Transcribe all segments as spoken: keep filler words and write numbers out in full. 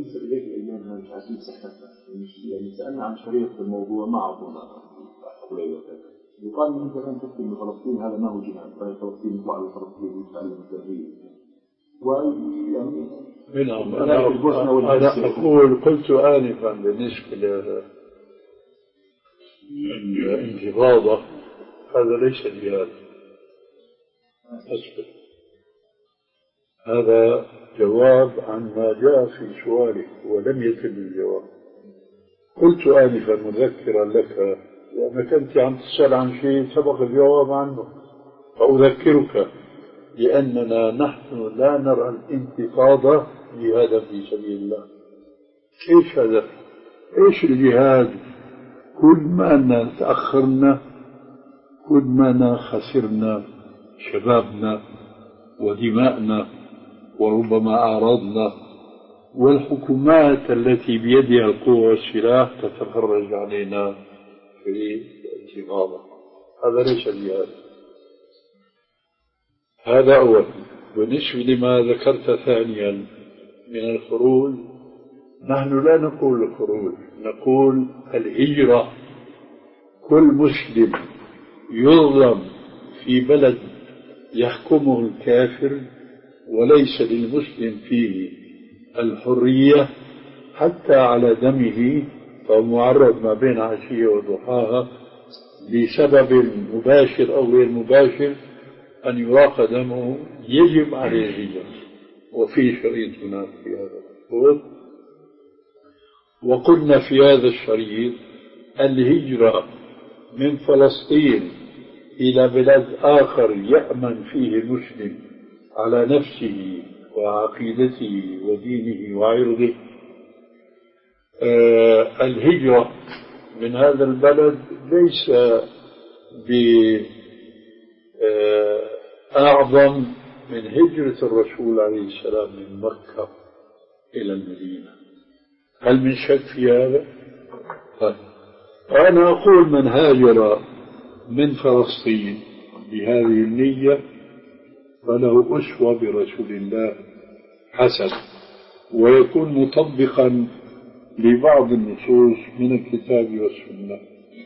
بالنسبة إليك الأيام هذه مش عايزين صحتها يعني سألنا عن شريط الموضوع ما أعطونا حواليه يقال من زمان تكتب لفلسطين هذا ما هو جهاد فهي فلسطين يطلع لفلسطين ويتعلم التربية ويعني منهم أنا, أنا أقول قلت آنفا بالنسبة للانتفاضة هذا ليس جهاد أسفل هذا جواب عن ما جاء في سؤالك ولم يتم الجواب. قلت آنفا مذكرا لك لأنك أنت عم تسأل عن شيء سبق الجواب عنه فأذكرك لأننا نحن لا نرى الانتفاضة جهادا في سبيل الله. إيش هذا؟ إيش الجهاد؟ كل ما تأخرنا كل ما خسرنا شبابنا ودماءنا وربما أعراضنا والحكومات التي بيدها القوة والسلاح تتفرج علينا في الانتفاضة. هذا ليس جهاد. هذا أول. بالنسبة لما ذكرت ثانيا من الخروج نحن لا نقول الخروج نقول الهجرة. كل مسلم يظلم في بلد يحكمه الكافر وليس للمسلم فيه الحرية حتى على دمه فهو معرض ما بين عشية وضحاها بسبب مباشر أو غير مباشر أن يراق دمه يجب عليه الهجرة وفي شريط هناك في هذا الخطوط. وقلنا في هذا الشريط الهجرة من فلسطين إلى بلاد آخر يأمن فيه المسلم على نفسه وعقيدته ودينه وعرضه. آه الهجرة من هذا البلد ليس بأعظم من هجرة الرسول عليه السلام من مكة إلى المدينة. هل من شك في هذا؟ أنا أقول من هاجر من فلسطين بهذه النية فله أسوة برسول الله حسن ويكون مطبقا لبعض النصوص من الكتاب والسنة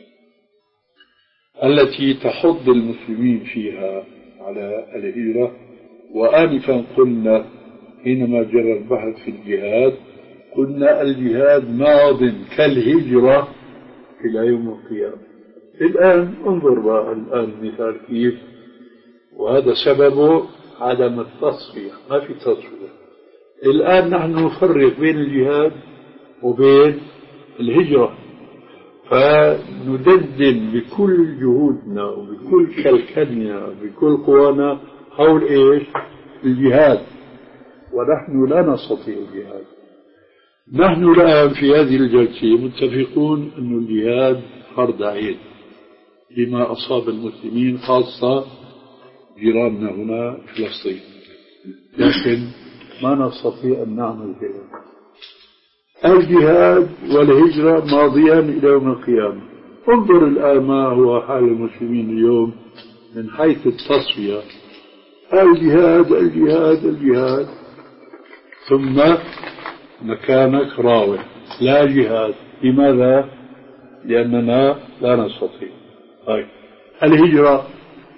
التي تحض المسلمين فيها على الهجرة. وآنفا قلنا حينما جرى البحث في الجهاد قلنا الجهاد ماض كالهجرة إلى يوم القيامة. الآن انظر بقى الآن مثال كيف وهذا سببه عدم التصفية. ما في تصفية الآن. نحن نفرق بين الجهاد وبين الهجرة فندندن بكل جهودنا وبكل كلكلنا وبكل قوانا حول إيش الجهاد ونحن لا نستطيع الجهاد. نحن الآن في هذه الجلسة متفقون أن الجهاد فرض عين لما أصاب المسلمين خاصة جيراننا هنا في فلسطين لكن ما نستطيع أن نعمل كذا. الجهاد والهجرة ماضيان إلى يوم القيامة. انظر الآن ما هو حال المسلمين اليوم من حيث التصفية. الجهاد الجهاد الجهاد ثم مكانك راوح لا جهاد. لماذا؟ لأننا لا نستطيع. طيب الهجرة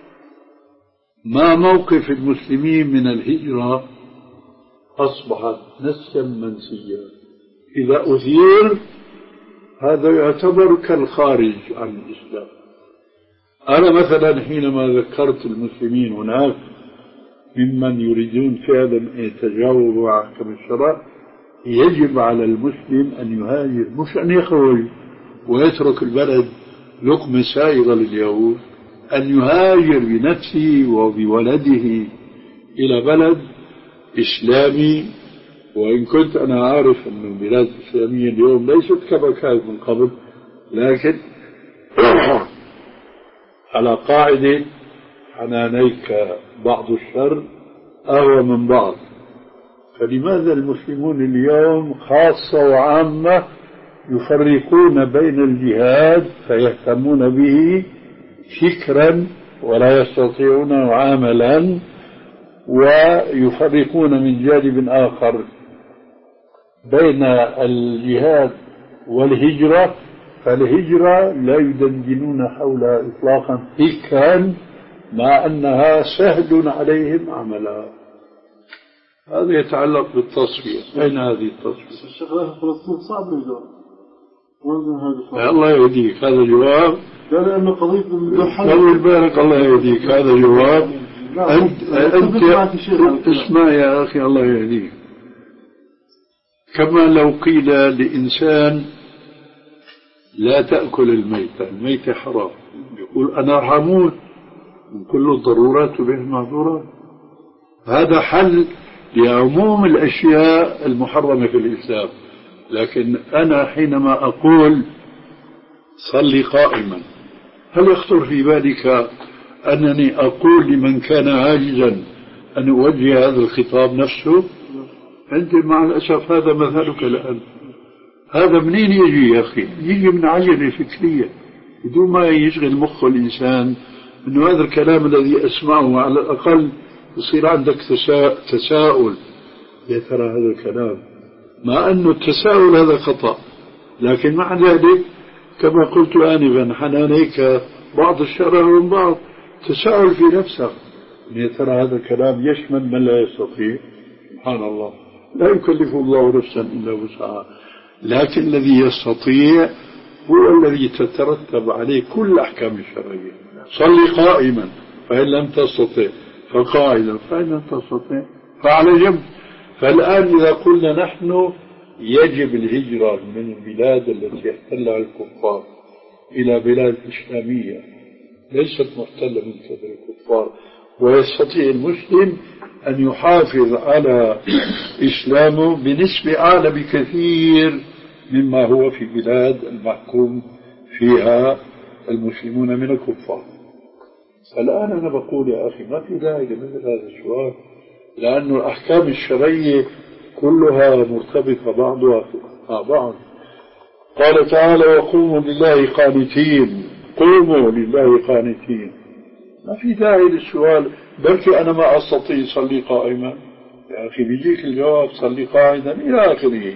ما موقف المسلمين من الهجرة؟ أصبحت نسيا منسيا. إذا أثير هذا يعتبر كالخارج عن الإسلام. أنا مثلا حينما ذكرت المسلمين هناك ممن يريدون فعلا أن يتجاوزوا عن أحكام الشرع يجب على المسلم أن يهاجر مش أن يخرج ويترك البلد لقمة سائغة لليهود. أن يهاجر بنفسه وبولده إلى بلد إسلامي. وإن كنت أنا عارف أن البلاد الإسلامية اليوم ليست كما كانت من قبل لكن على قاعدة حنانيك بعض الشر أهوى من بعض. فلماذا المسلمون اليوم خاصة وعامة يفرقون بين الجهاد فيهتمون به فكرا ولا يستطيعون عملا ويفرقون من جانب آخر بين الجهاد والهجرة، فالهجرة لا يدندنون حولها إطلاقا فكرا، مع أنها سهل عليهم عملها. هذا يتعلق بالتصفية. أين هذه التصفية؟ الشغلات في فلسطين صعب الجواب. وين هذا؟ الله يهديك، هذا جواب. لا لأنه قضية طول بالك، الله يهديك، هذا جواب. أنت أنت اسمع يا أخي، الله يهديك. كما لو قيل لإنسان لا تأكل الميتة، الميتة حرام، يقول أنا حموت، من كل الضرورات تبيح المعذورات. هذا حل لعموم الأشياء المحرمة في الإسلام. لكن أنا حينما أقول صلي قائما، هل يخطر في بالك أنني أقول لمن كان عاجزا أن أوجه هذا الخطاب نفسه؟ أنت مع الأسف هذا مثلك الآن. هذا منين يجي يا أخي؟ يجي من عجلة فكرية بدون ما يشغل مخ الإنسان أنه هذا الكلام الذي أسمعه على الأقل يصير عندك تساؤل، يا ترى هذا الكلام، مع أنه التساؤل هذا خطأ، لكن مع ذلك كما قلت آنفا حنانيك بعض الشرع من بعض، تساؤل في نفسك، يا ترى هذا الكلام يشمل من لا يستطيع. سبحان الله، لا يكلف الله نفسا إلا وسعها، لكن الذي يستطيع هو الذي تترتب عليه كل الأحكام الشرعية. صلي قائما، فإن لم تستطع فقاعدا، فإن لم تستطع فعلى جنب. فالآن إذا قلنا نحن يجب الهجرة من البلاد التي احتلها الكفار إلى بلاد إسلامية ليست محتلة من قبل الكفار، ويستطيع المسلم أن يحافظ على إسلامه بنسبة أعلى بكثير مما هو في بلاد المحكوم فيها المسلمون من الكفار. الآن أنا بقول يا أخي ما في داعي لمثل هذا السؤال، لأن الأحكام الشرعية كلها مرتبطة بعضها مع بعض. قال تعالى وقوموا لله قانتين، قوموا لله قانتين، ما في داعي للسؤال بلكي أنا ما أستطيع صلي قائما، يا أخي بيجيك الجواب صلي قاعدا إلى آخره.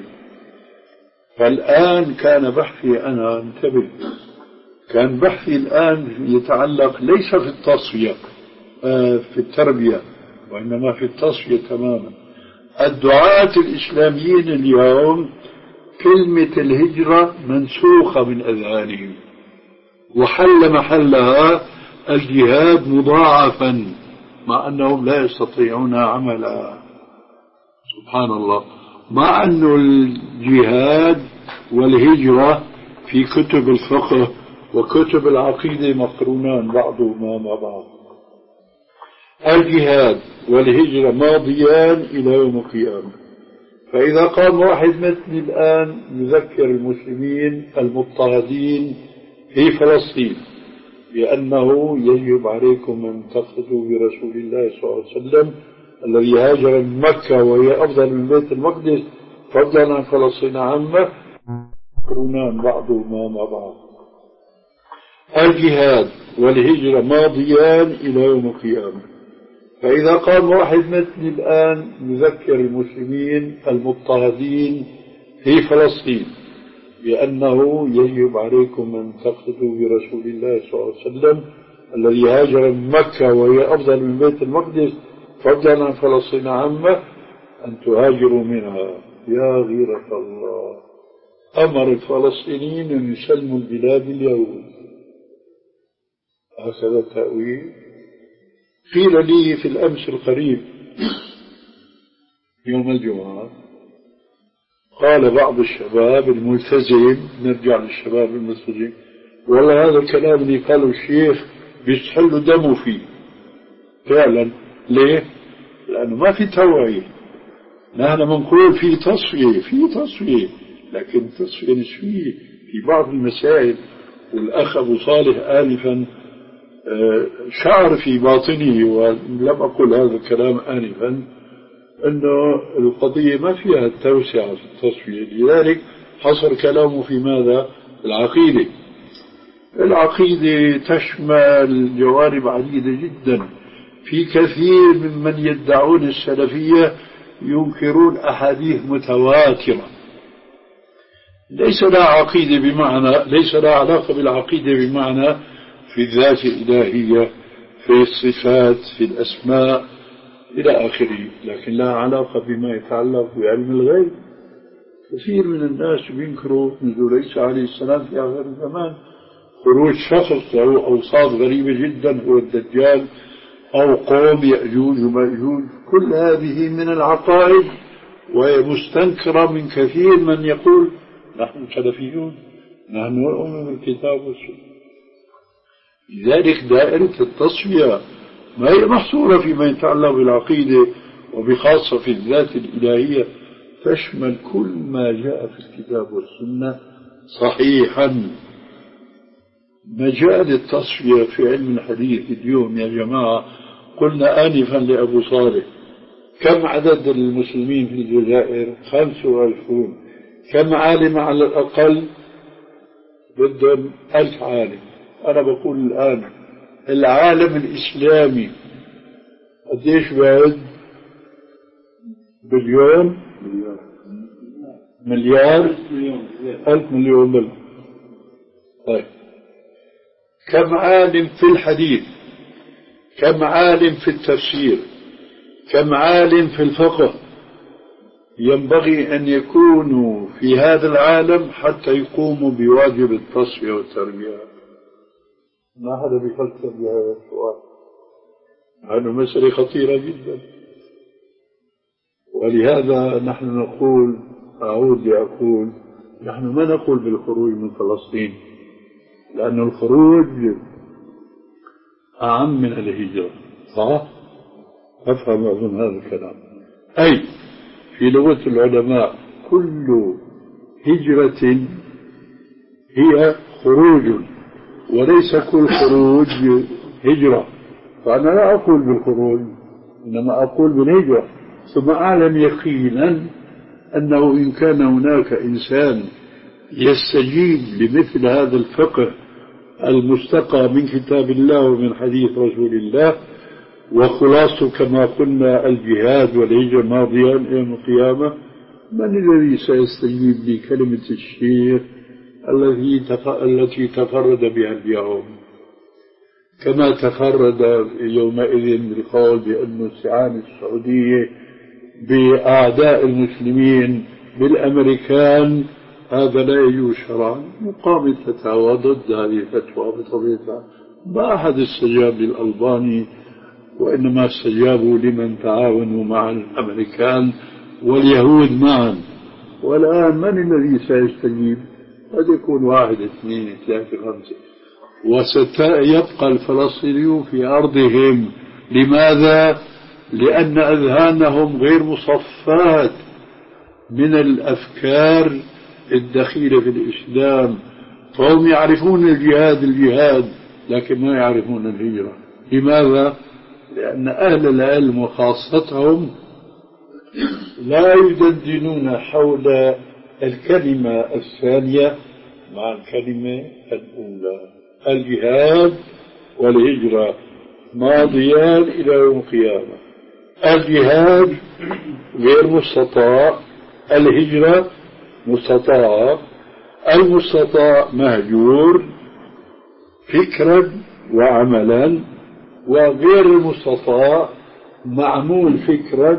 فالآن كان بحثي أنا انتبه، كان بحثي الآن يتعلق ليس في التصفية آه في التربية، وإنما في التصفية تماما. الدعاة الإسلاميين اليوم كلمة الهجرة منسوخة من أذهانهم، وحل محلها الجهاد مضاعفا، مع أنهم لا يستطيعون عملها. سبحان الله، مع أن الجهاد والهجرة في كتب الفقه وكتب العقيدة مقرونان بعضهما مع بعض. الجهاد والهجرة ماضيان إلى يوم القيامة. فإذا قام واحد مثلي الآن يذكر المسلمين المضطهدين في فلسطين بأنه يجب عليكم أن تقتدوا برسول الله صلى الله عليه وسلم الذي هاجر من مكة وهي أفضل من بيت المقدس فضلا عن فلسطين عامة، مقرونان بعضهما مع بعض. الجهاد والهجرة ماضيان إلى يوم القيامة. فإذا قام واحد مثلي الآن يذكر المسلمين المضطهدين في فلسطين بأنه يجب عليكم أن تقتدوا برسول الله صلى الله عليه وسلم الذي هاجر من مكة وهي أفضل من بيت المقدس فضلا عن فلسطين عامة أن تهاجروا منها، يا غيرة الله، أمر الفلسطينيين أن يسلموا البلاد اليهود. هكذا التأويل. قيل لي في الأمس القريب يوم الجمعة، قال بعض الشباب الملتزم، نرجع للشباب الملتزم، والله هذا الكلام اللي قاله الشيخ بيستحل دمه فيه فعلا. ليه؟ لأنه ما في توعية. نحن بنقول في تصفية، في تصفية، لكن تصفية نسبية في بعض المسائل. والأخ أبو صالح آنفا شعر في باطنه، ولم أقل هذا الكلام آنفا، أنه القضية ما فيها التوسعة في التصفية، لذلك حصر كلامه في ماذا؟ العقيدة. العقيدة تشمل جوانب عديدة جدا. في كثير ممن يدعون السلفية ينكرون أحاديث متواترة ليس لها عقيدة بمعنى ليس لها علاقة بالعقيدة بمعنى في الذات الإلهية، في الصفات، في الأسماء إلى آخره، لكن لها علاقة بما يتعلق بعلم الغيب. كثير من الناس بينكروا نزول عيسى عليه السلام في آخر الزمان، خروج شخص له أوصاف غريبة جدا هو الدجال أو قوم يأجوج ومأجوج. كل هذه من العقائد وهي مستنكرة من كثير من يقول نحن سلفيون، نحن نؤمن بالكتاب والسنة. لذلك دائرة التصفية ما هي محصورة فيما يتعلق بالعقيدة وبخاصة في الذات الإلهية، تشمل كل ما جاء في الكتاب والسنة صحيحا. مجال التصفية في علم الحديث اليوم يا جماعة، قلنا آنفا لأبو صالح كم عدد المسلمين في الجزائر؟ خمسة وعشرون. كم عالم على الأقل؟ بدهم ألف عالم. أنا بقول الآن العالم الإسلامي قديش بعد؟ بليون مليار ألف مليون بل. طيب كم عالم في الحديث؟ كم عالم في التفسير؟ كم عالم في الفقه؟ ينبغي أن يكونوا في هذا العالم حتى يقوموا بواجب التصفية والتربية. ما حدا بيفكر بهذا السؤال، هذه مسألة خطيرة جدا. ولهذا نحن نقول، أعود لأقول، نحن ما نقول بالخروج من فلسطين، لأن الخروج أعم من الهجرة. صح؟ أفهم أظن هذا الكلام. أي في لغة العلماء كل هجرة هي خروج، وليس كل خروج هجرة. فأنا لا أقول بالخروج، إنما أقول بالهجرة. ثم أعلم يقينا أنه إن كان هناك إنسان يستجيب لمثل هذا الفقه المستقى من كتاب الله ومن حديث رسول الله، وخلاصه كما قلنا الجهاد والهجرة ماضيان يوم القيامة، من الذي سيستجيب لكلمة الشيخ التي تفرد بها اليوم؟ كما تفرد يومئذ بالقول بأن استعانة السعودية بأعداء المسلمين بالأمريكان هذا لا يجوز شرعا. مقام الفتاوى ضد هذه الفتوى بطبيعتها. ما أحد استجاب للألباني، وإنما استجابوا لمن تعاونوا مع الأمريكان واليهود معا. والآن من الذي سيستجيب؟ قد يكون واحد اثنين ثلاثة خمسة، وسيبقى الفلسطينيون في أرضهم. لماذا؟ لأن أذهانهم غير مصفات من الأفكار الدخيلة في الإسلام. فهم يعرفون الجهاد الجهاد لكن ما يعرفون الهجرة. لماذا؟ لأن أهل العلم وخاصتهم لا يدندنون حول الكلمة الثانية مع الكلمة الأولى. الجهاد والهجرة ماضيان إلى يوم القيامة. الجهاد غير مستطاع، الهجرة مستطاع. المستطاع مهجور فكرا وعملا، وغير المستطاع معمول فكرا